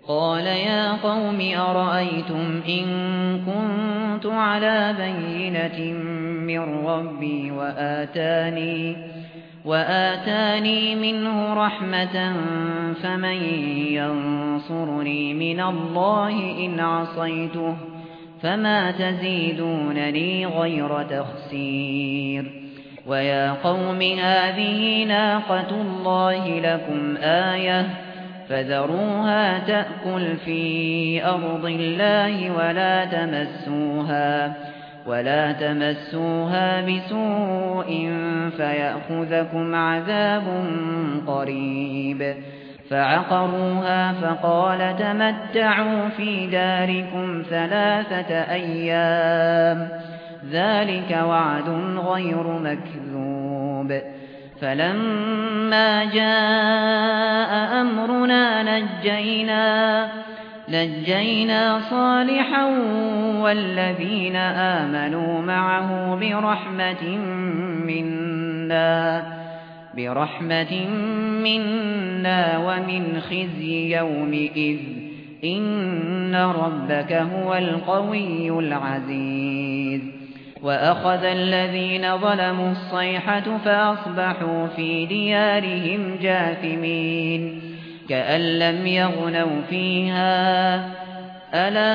قال يا قوم أرأيتم إن كنت على بينة من ربي وآتاني منه رحمة فمن ينصرني من الله إن عصيته فما تزيدونني غير تخسير ويا قوم هذه ناقة الله لكم آية فذروها تأكل في أرض الله ولا تمسوها بسوء فيأخذكم عذاب قريب فعقروها فقال تمتعوا في داركم 3 أيام ذلك وعد غير مكذوب فلما جاء أمرنا نجينا صالحا والذين آمنوا معه برحمة منا ومن خزي يومئذ إن ربك هو القوي العزيز وأخذ الذين ظلموا الصيحة فأصبحوا في ديارهم جاثمين كأن لم يغنوا فيها ألا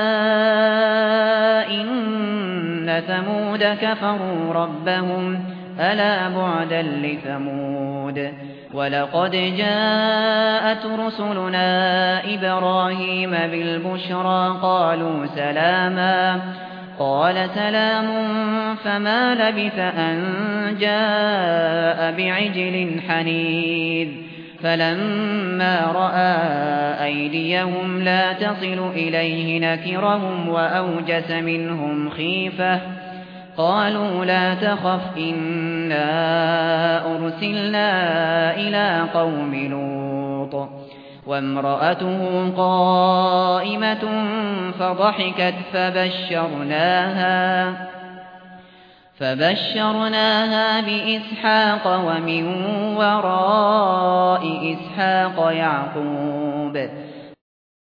إن ثمود كفروا ربهم ألا بعدا لثمود ولقد جاءت رسلنا إبراهيم بالبشرى قالوا سلاما قال سلام فما لبث أن جاء بعجل حنيذ فلما رأى أيديهم لا تصل إليه نكرهم وأوجس منهم خيفة قالوا لا تخف إنا أرسلنا إلى قوم لوط وامرأته قائمة فضحكت فبشرناها بإسحاق ومن وراء إسحاق يعقوب